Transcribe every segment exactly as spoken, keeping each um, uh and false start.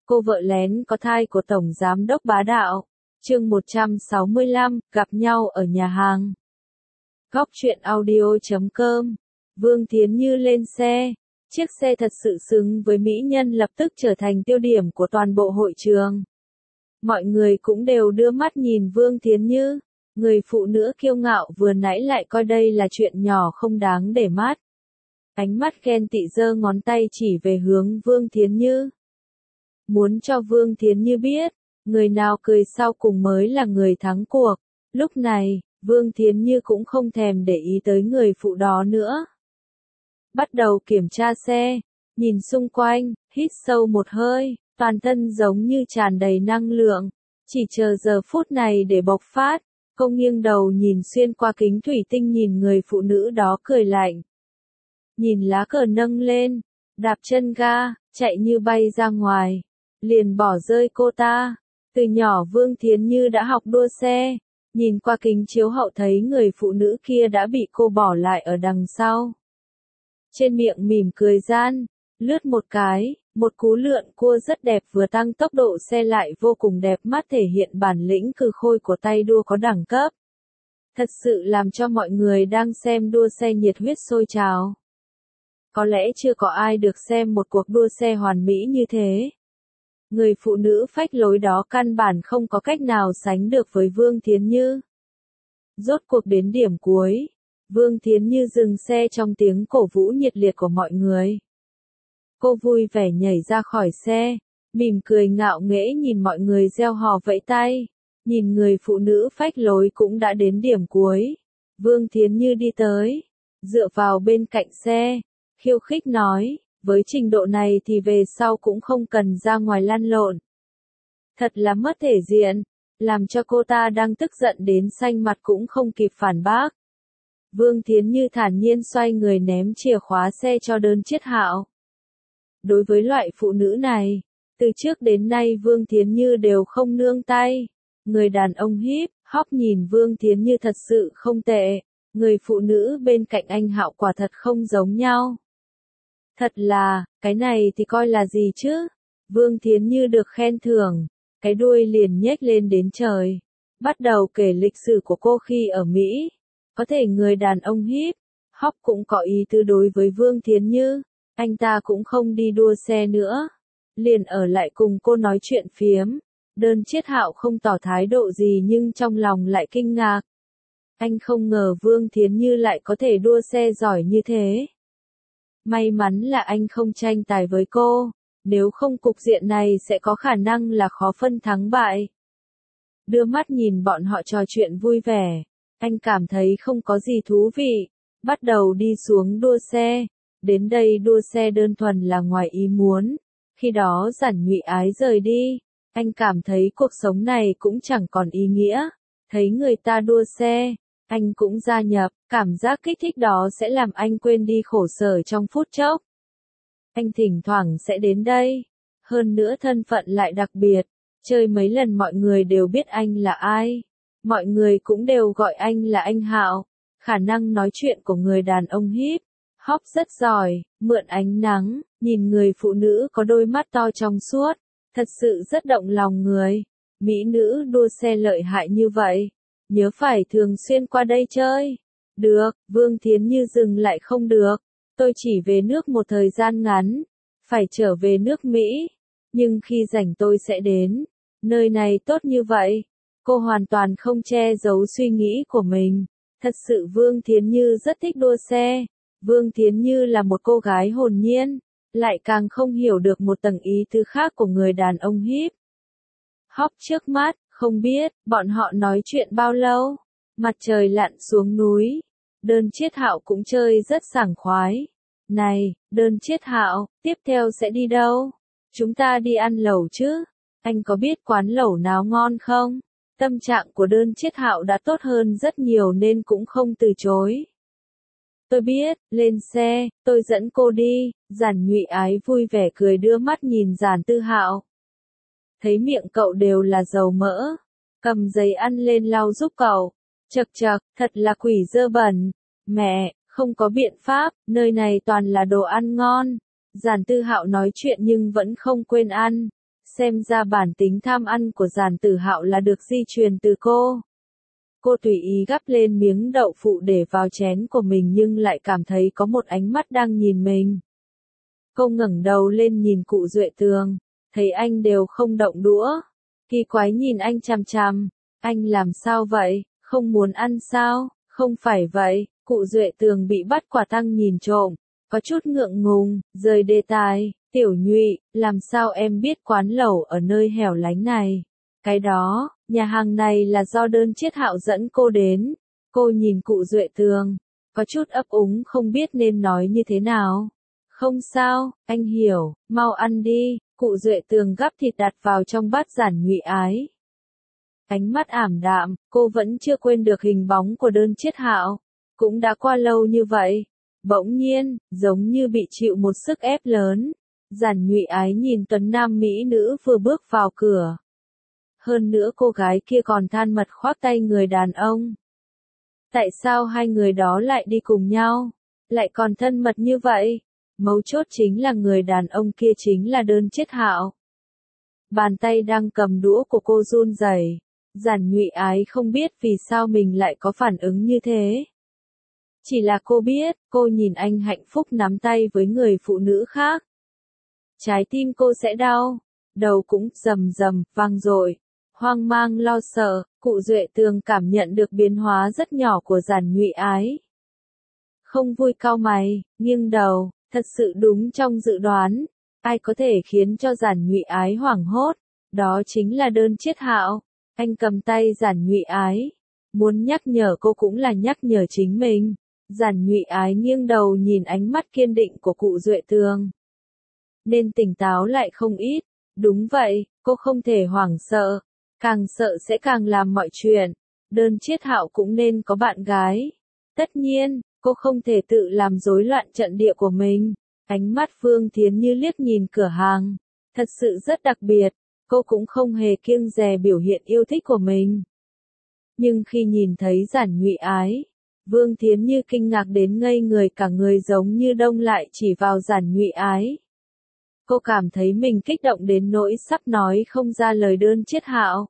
Cô vợ lén có thai của Tổng Giám đốc bá đạo. Chương một trăm sáu mươi lăm, gặp nhau ở nhà hàng. Góc truyện audio chấm com. Vương Thiến Như lên xe. Chiếc xe thật sự xứng với mỹ nhân lập tức trở thành tiêu điểm của toàn bộ hội trường. Mọi người cũng đều đưa mắt nhìn Vương Thiến Như. Người phụ nữ kiêu ngạo vừa nãy lại coi đây là chuyện nhỏ không đáng để mắt. Ánh mắt ghen tị giơ ngón tay chỉ về hướng Vương Thiến Như. Muốn cho Vương Thiến Như biết, người nào cười sau cùng mới là người thắng cuộc. Lúc này, Vương Thiến Như cũng không thèm để ý tới người phụ đó nữa. Bắt đầu kiểm tra xe, nhìn xung quanh, hít sâu một hơi, toàn thân giống như tràn đầy năng lượng, chỉ chờ giờ phút này để bộc phát. Cô nghiêng đầu nhìn xuyên qua kính thủy tinh nhìn người phụ nữ đó cười lạnh. Nhìn lá cờ nâng lên, đạp chân ga, chạy như bay ra ngoài, liền bỏ rơi cô ta. Từ nhỏ Vương Thiến Như đã học đua xe, nhìn qua kính chiếu hậu thấy người phụ nữ kia đã bị cô bỏ lại ở đằng sau. Trên miệng mỉm cười gian, lướt một cái, một cú lượn cua rất đẹp vừa tăng tốc độ xe lại vô cùng đẹp mắt thể hiện bản lĩnh cừ khôi của tay đua có đẳng cấp. Thật sự làm cho mọi người đang xem đua xe nhiệt huyết sôi trào. Có lẽ chưa có ai được xem một cuộc đua xe hoàn mỹ như thế. Người phụ nữ phách lối đó căn bản không có cách nào sánh được với Vương Thiến Như. Rốt cuộc đến điểm cuối, Vương Thiến Như dừng xe trong tiếng cổ vũ nhiệt liệt của mọi người. Cô vui vẻ nhảy ra khỏi xe, mỉm cười ngạo nghễ nhìn mọi người reo hò vẫy tay, nhìn người phụ nữ phách lối cũng đã đến điểm cuối. Vương Thiến Như đi tới, dựa vào bên cạnh xe, khiêu khích nói, với trình độ này thì về sau cũng không cần ra ngoài lăn lộn. Thật là mất thể diện, làm cho cô ta đang tức giận đến xanh mặt cũng không kịp phản bác. Vương Thiến Như thản nhiên xoay người ném chìa khóa xe cho Đơn Chiết Hạo. Đối với loại phụ nữ này, từ trước đến nay Vương Thiến Như đều không nương tay. Người đàn ông híp, hóc nhìn Vương Thiến Như thật sự không tệ. Người phụ nữ bên cạnh anh Hạo quả thật không giống nhau. Thật là, cái này thì coi là gì chứ? Vương Thiến Như được khen thưởng, cái đuôi liền nhếch lên đến trời. Bắt đầu kể lịch sử của cô khi ở Mỹ. Có thể người đàn ông híp, hóc cũng có ý tư đối với Vương Thiến Như. Anh ta cũng không đi đua xe nữa, liền ở lại cùng cô nói chuyện phiếm. Đơn Chiết Hạo không tỏ thái độ gì nhưng trong lòng lại kinh ngạc. Anh không ngờ Vương Thiến Như lại có thể đua xe giỏi như thế. May mắn là anh không tranh tài với cô, nếu không cục diện này sẽ có khả năng là khó phân thắng bại. Đưa mắt nhìn bọn họ trò chuyện vui vẻ, anh cảm thấy không có gì thú vị, bắt đầu đi xuống đua xe. Đến đây đua xe đơn thuần là ngoài ý muốn. Khi đó Giản Nhụy Ái rời đi, anh cảm thấy cuộc sống này cũng chẳng còn ý nghĩa. Thấy người ta đua xe, anh cũng gia nhập, cảm giác kích thích đó sẽ làm anh quên đi khổ sở trong phút chốc. Anh thỉnh thoảng sẽ đến đây, hơn nữa thân phận lại đặc biệt, chơi mấy lần mọi người đều biết anh là ai. Mọi người cũng đều gọi anh là anh Hạo. Khả năng nói chuyện của người đàn ông híp, hóc rất giỏi, mượn ánh nắng, nhìn người phụ nữ có đôi mắt to trong suốt, thật sự rất động lòng người. Mỹ nữ đua xe lợi hại như vậy, nhớ phải thường xuyên qua đây chơi. Được, Vương Thiến Như dừng lại không được, tôi chỉ về nước một thời gian ngắn, phải trở về nước Mỹ, nhưng khi rảnh tôi sẽ đến. Nơi này tốt như vậy, cô hoàn toàn không che giấu suy nghĩ của mình. Thật sự Vương Thiến Như rất thích đua xe. Vương Thiến Như là một cô gái hồn nhiên, lại càng không hiểu được một tầng ý tứ khác của người đàn ông híp. Hóc trước mắt, không biết, bọn họ nói chuyện bao lâu. Mặt trời lặn xuống núi. Đơn Chiết Hạo cũng chơi rất sảng khoái. Này, Đơn Chiết Hạo, tiếp theo sẽ đi đâu? Chúng ta đi ăn lẩu chứ? Anh có biết quán lẩu nào ngon không? Tâm trạng của Đơn Chiết Hạo đã tốt hơn rất nhiều nên cũng không từ chối. Tôi biết, lên xe, tôi dẫn cô đi. Giản Nhụy Ái vui vẻ cười đưa mắt nhìn Giản Tư Hạo. Thấy miệng cậu đều là dầu mỡ, cầm giấy ăn lên lau giúp cậu. Chậc chậc, thật là quỷ dơ bẩn. Mẹ, không có biện pháp, nơi này toàn là đồ ăn ngon. Giản Tư Hạo nói chuyện nhưng vẫn không quên ăn. Xem ra bản tính tham ăn của Giản Tử Hạo là được di truyền từ cô. Cô tùy ý gắp lên miếng đậu phụ để vào chén của mình nhưng lại cảm thấy có một ánh mắt đang nhìn mình. Cô ngẩng đầu lên nhìn cụ Duệ Tường, thấy anh đều không động đũa. Kỳ quái nhìn anh chằm chằm, anh làm sao vậy, không muốn ăn sao, không phải vậy, cụ Duệ Tường bị bắt quả tang nhìn trộm, có chút ngượng ngùng, rời đề tài, Tiểu Nhụy, làm sao em biết quán lẩu ở nơi hẻo lánh này? Cái đó, nhà hàng này là do Đơn Chiết Hạo dẫn cô đến. Cô nhìn cụ Duệ Tường, có chút ấp úng không biết nên nói như thế nào. Không sao, anh hiểu, mau ăn đi, cụ Duệ Tường gắp thịt đặt vào trong bát Giản Nhụy Ái. Ánh mắt ảm đạm, cô vẫn chưa quên được hình bóng của Đơn Chiết Hạo. Cũng đã qua lâu như vậy. Bỗng nhiên, giống như bị chịu một sức ép lớn. Giản Nhụy Ái nhìn tuấn nam mỹ nữ vừa bước vào cửa. Hơn nữa cô gái kia còn than mật khoác tay người đàn ông. Tại sao hai người đó lại đi cùng nhau? Lại còn thân mật như vậy? Mấu chốt chính là người đàn ông kia chính là Đơn Chiết Hạo. Bàn tay đang cầm đũa của cô run rẩy. Giản Nhụy Ái không biết vì sao mình lại có phản ứng như thế. Chỉ là cô biết, cô nhìn anh hạnh phúc nắm tay với người phụ nữ khác. Trái tim cô sẽ đau, đầu cũng rầm rầm, vang dội. Hoang mang lo sợ, cụ Duệ Tường cảm nhận được biến hóa rất nhỏ của Giản Nhụy Ái. Không vui cau mày, nghiêng đầu, thật sự đúng trong dự đoán. Ai có thể khiến cho Giản Nhụy Ái hoảng hốt, đó chính là Đơn Chiết Hạo. Anh cầm tay Giản Nhụy Ái, muốn nhắc nhở cô cũng là nhắc nhở chính mình. Giản Nhụy Ái nghiêng đầu nhìn ánh mắt kiên định của cụ Duệ Tường. Nên tỉnh táo lại không ít, đúng vậy, cô không thể hoảng sợ, càng sợ sẽ càng làm mọi chuyện. Đơn Chiết Hạo cũng nên có bạn gái. Tất nhiên, cô không thể tự làm rối loạn trận địa của mình. Ánh mắt Phương Thiến Như liếc nhìn cửa hàng, thật sự rất đặc biệt, cô cũng không hề kiêng dè biểu hiện yêu thích của mình. Nhưng khi nhìn thấy Giản Nhụy Ái, Vương Thiến Như kinh ngạc đến ngây người cả người giống như đông lại chỉ vào Giản Nhụy Ái. Cô cảm thấy mình kích động đến nỗi sắp nói không ra lời Đơn Chiết Hạo.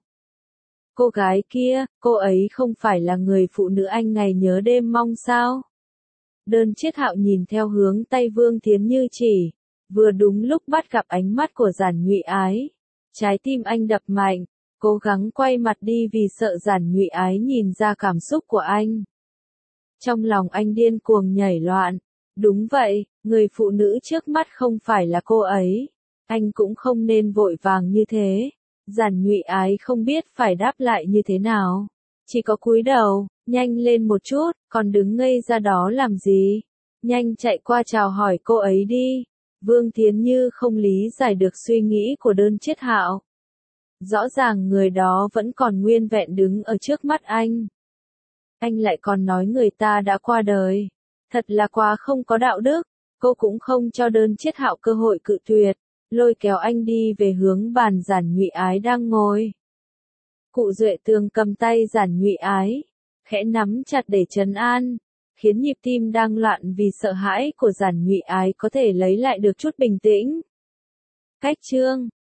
Cô gái kia, cô ấy không phải là người phụ nữ anh ngày nhớ đêm mong sao? Đơn Chiết Hạo nhìn theo hướng tay Vương Thiến Như chỉ, vừa đúng lúc bắt gặp ánh mắt của Giản Nhụy Ái. Trái tim anh đập mạnh, cố gắng quay mặt đi vì sợ Giản Nhụy Ái nhìn ra cảm xúc của anh. Trong lòng anh điên cuồng nhảy loạn. Đúng vậy, người phụ nữ trước mắt không phải là cô ấy. Anh cũng không nên vội vàng như thế. Giản Nhụy Ái không biết phải đáp lại như thế nào. Chỉ có cúi đầu, nhanh lên một chút, còn đứng ngây ra đó làm gì? Nhanh chạy qua chào hỏi cô ấy đi. Vương Thiến Như không lý giải được suy nghĩ của Đơn Chiết Hạo. Rõ ràng người đó vẫn còn nguyên vẹn đứng ở trước mắt anh. Anh lại còn nói người ta đã qua đời. Thật là quá không có đạo đức. Cô cũng không cho Đơn Chiết Hạo cơ hội cự tuyệt, lôi kéo anh đi về hướng bàn Giản Nhụy Ái đang ngồi. Cụ Duệ Tường cầm tay Giản Nhụy Ái, khẽ nắm chặt để trấn an, khiến nhịp tim đang loạn vì sợ hãi của Giản Nhụy Ái có thể lấy lại được chút bình tĩnh. Cách chương